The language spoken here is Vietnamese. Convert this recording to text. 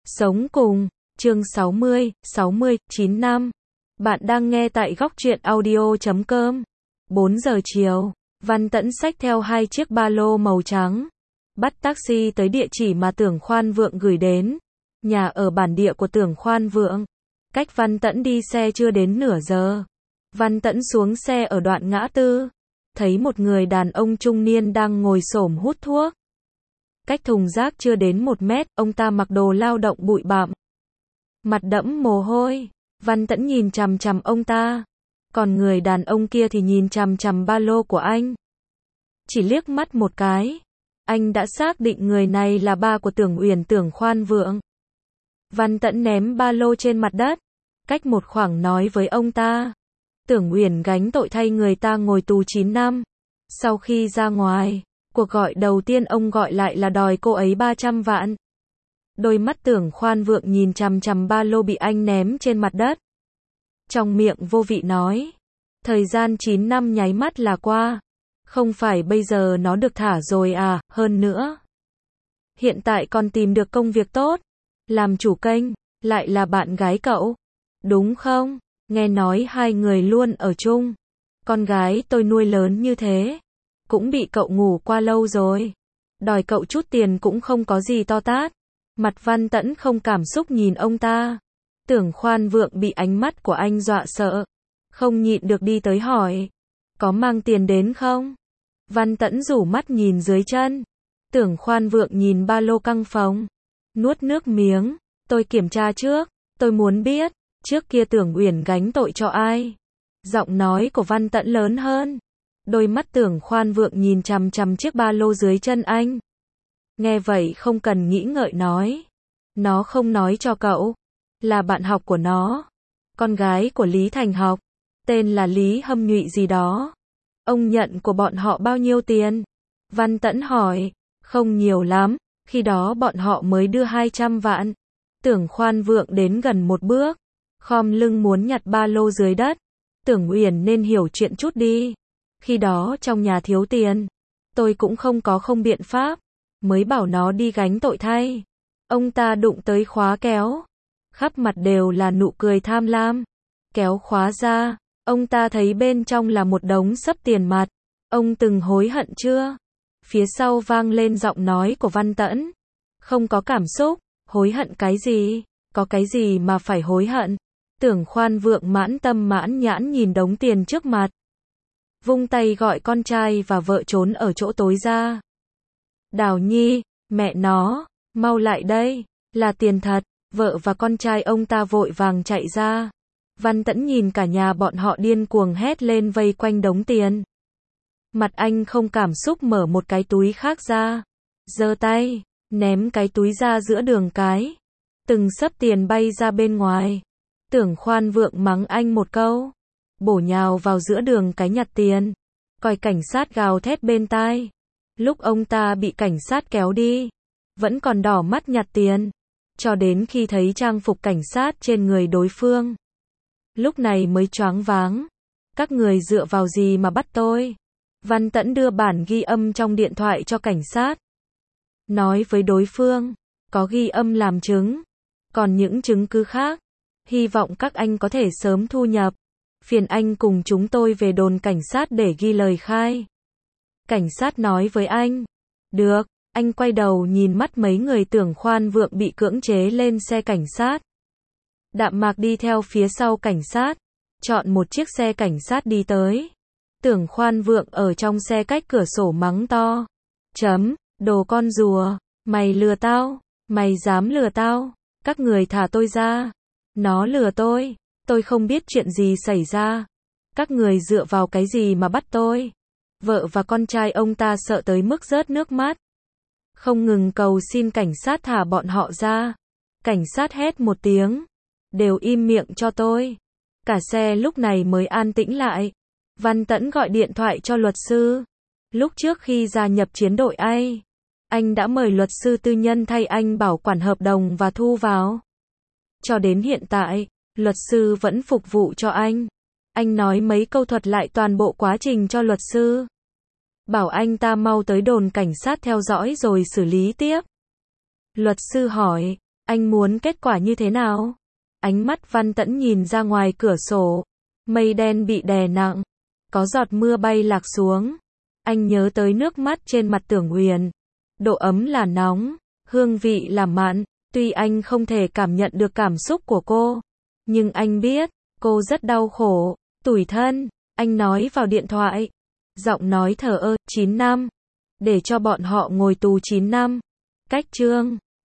Sống cùng, chương 69 năm. Bạn đang nghe tại góc truyện audio.com. 4 giờ chiều, Văn Tẫn xách theo 2 chiếc ba lô màu trắng. Bắt taxi tới địa chỉ mà Tưởng Khoan Vượng gửi đến. Nhà ở bản địa của Tưởng Khoan Vượng. Cách Văn Tẫn đi xe chưa đến nửa giờ. Văn Tẫn xuống xe ở đoạn ngã tư. Thấy một người đàn ông trung niên đang ngồi xổm hút thuốc. Cách thùng rác chưa đến 1 mét, ông ta mặc đồ lao động bụi bặm. Mặt đẫm mồ hôi. Văn Tẫn nhìn chằm chằm ông ta. Còn người đàn ông kia thì nhìn chằm chằm ba lô của anh. Chỉ liếc mắt một cái, anh đã xác định người này là ba của Tưởng Uyển, Tưởng Khoan Vượng. Văn Tẫn ném ba lô trên mặt đất, cách một khoảng nói với ông ta. Tưởng Uyển gánh tội thay người ta ngồi tù 9 năm. Sau khi ra ngoài, cuộc gọi đầu tiên ông gọi lại là đòi cô ấy 300 vạn. Đôi mắt Tưởng Khoan Vượng nhìn chằm chằm ba lô bị anh ném trên mặt đất. Trong miệng vô vị nói. Thời gian 9 năm nháy mắt là qua. Không phải bây giờ nó được thả rồi à, hơn nữa. Hiện tại còn tìm được công việc tốt. Làm chủ kênh, lại là bạn gái cậu. Đúng không? Nghe nói hai người luôn ở chung. Con gái tôi nuôi lớn như thế. Cũng bị cậu ngủ qua lâu rồi. Đòi cậu chút tiền cũng không có gì to tát. Mặt Văn Tẫn không cảm xúc nhìn ông ta. Tưởng Khoan Vượng bị ánh mắt của anh dọa sợ. Không nhịn được đi tới hỏi. Có mang tiền đến không? Văn Tẫn rủ mắt nhìn dưới chân. Tưởng Khoan Vượng nhìn ba lô căng phồng. Nuốt nước miếng. Tôi kiểm tra trước. Tôi muốn biết. Trước kia Tưởng Uyển gánh tội cho ai? Giọng nói của Văn Tẫn lớn hơn. Đôi mắt Tưởng Khoan Vượng nhìn chằm chằm chiếc ba lô dưới chân anh. Nghe vậy không cần nghĩ ngợi nói. Nó không nói cho cậu. Là bạn học của nó. Con gái của Lý Thành Học. Tên là Lý Hâm Nhụy gì đó. Ông nhận của bọn họ bao nhiêu tiền? Văn Tẫn hỏi. Không nhiều lắm. Khi đó bọn họ mới đưa 200 vạn. Tưởng Khoan Vượng đến gần một bước. Khom lưng muốn nhặt ba lô dưới đất. Tưởng Uyển nên hiểu chuyện chút đi. Khi đó trong nhà thiếu tiền. Tôi cũng không biện pháp. Mới bảo nó đi gánh tội thay. Ông ta đụng tới khóa kéo. Khắp mặt đều là nụ cười tham lam. Kéo khóa ra. Ông ta thấy bên trong là một đống xấp tiền mặt. Ông từng hối hận chưa? Phía sau vang lên giọng nói của Văn Tẫn. Không có cảm xúc. Hối hận cái gì? Có cái gì mà phải hối hận? Tưởng Khoan Vượng mãn tâm mãn nhãn nhìn đống tiền trước mặt. Vung tay gọi con trai và vợ trốn ở chỗ tối ra. Đào Nhi, mẹ nó, mau lại đây, là tiền thật. Vợ và con trai ông ta vội vàng chạy ra. Văn Tẫn nhìn cả nhà bọn họ điên cuồng hét lên vây quanh đống tiền. Mặt anh không cảm xúc mở một cái túi khác ra. Giơ tay, ném cái túi ra giữa đường cái. Từng xấp tiền bay ra bên ngoài. Tưởng Khoan Vượng mắng anh một câu. Bổ nhào vào giữa đường cái nhặt tiền. Coi cảnh sát gào thét bên tai. Lúc ông ta bị cảnh sát kéo đi. Vẫn còn đỏ mắt nhặt tiền. Cho đến khi thấy trang phục cảnh sát trên người đối phương. Lúc này mới choáng váng. Các người dựa vào gì mà bắt tôi? Văn Tẫn đưa bản ghi âm trong điện thoại cho cảnh sát. Nói với đối phương. Có ghi âm làm chứng. Còn những chứng cứ khác. Hy vọng các anh có thể sớm thu nhập. Phiền anh cùng chúng tôi về đồn cảnh sát để ghi lời khai. Cảnh sát nói với anh. Được, anh quay đầu nhìn mắt mấy người Tưởng Khoan Vượng bị cưỡng chế lên xe cảnh sát. Đạm Mạc đi theo phía sau cảnh sát. Chọn một chiếc xe cảnh sát đi tới. Tưởng Khoan Vượng ở trong xe cách cửa sổ mắng to. Đồ con rùa, mày lừa tao, mày dám lừa tao, các người thả tôi ra. Nó lừa tôi không biết chuyện gì xảy ra. Các người dựa vào cái gì mà bắt tôi? Vợ và con trai ông ta sợ tới mức rớt nước mắt. Không ngừng cầu xin cảnh sát thả bọn họ ra. Cảnh sát hét một tiếng. Đều im miệng cho tôi. Cả xe lúc này mới an tĩnh lại. Văn Tẫn gọi điện thoại cho luật sư. Lúc trước khi gia nhập chiến đội anh đã mời luật sư tư nhân thay anh bảo quản hợp đồng và thu vào. Cho đến hiện tại, luật sư vẫn phục vụ cho anh. Anh nói mấy câu thuật lại toàn bộ quá trình cho luật sư. Bảo anh ta mau tới đồn cảnh sát theo dõi rồi xử lý tiếp. Luật sư hỏi, Anh muốn kết quả như thế nào? Ánh mắt Văn Tẫn nhìn ra ngoài cửa sổ. Mây đen bị đè nặng. Có giọt mưa bay lạc xuống. Anh nhớ tới nước mắt trên mặt Tưởng Huyền. Độ ấm là nóng, hương vị là mặn. Tuy anh không thể cảm nhận được cảm xúc của cô, nhưng anh biết, cô rất đau khổ, tủi thân. Anh nói vào điện thoại. Giọng nói thờ ơ, 9 năm. Để cho bọn họ ngồi tù 9 năm. Cách chương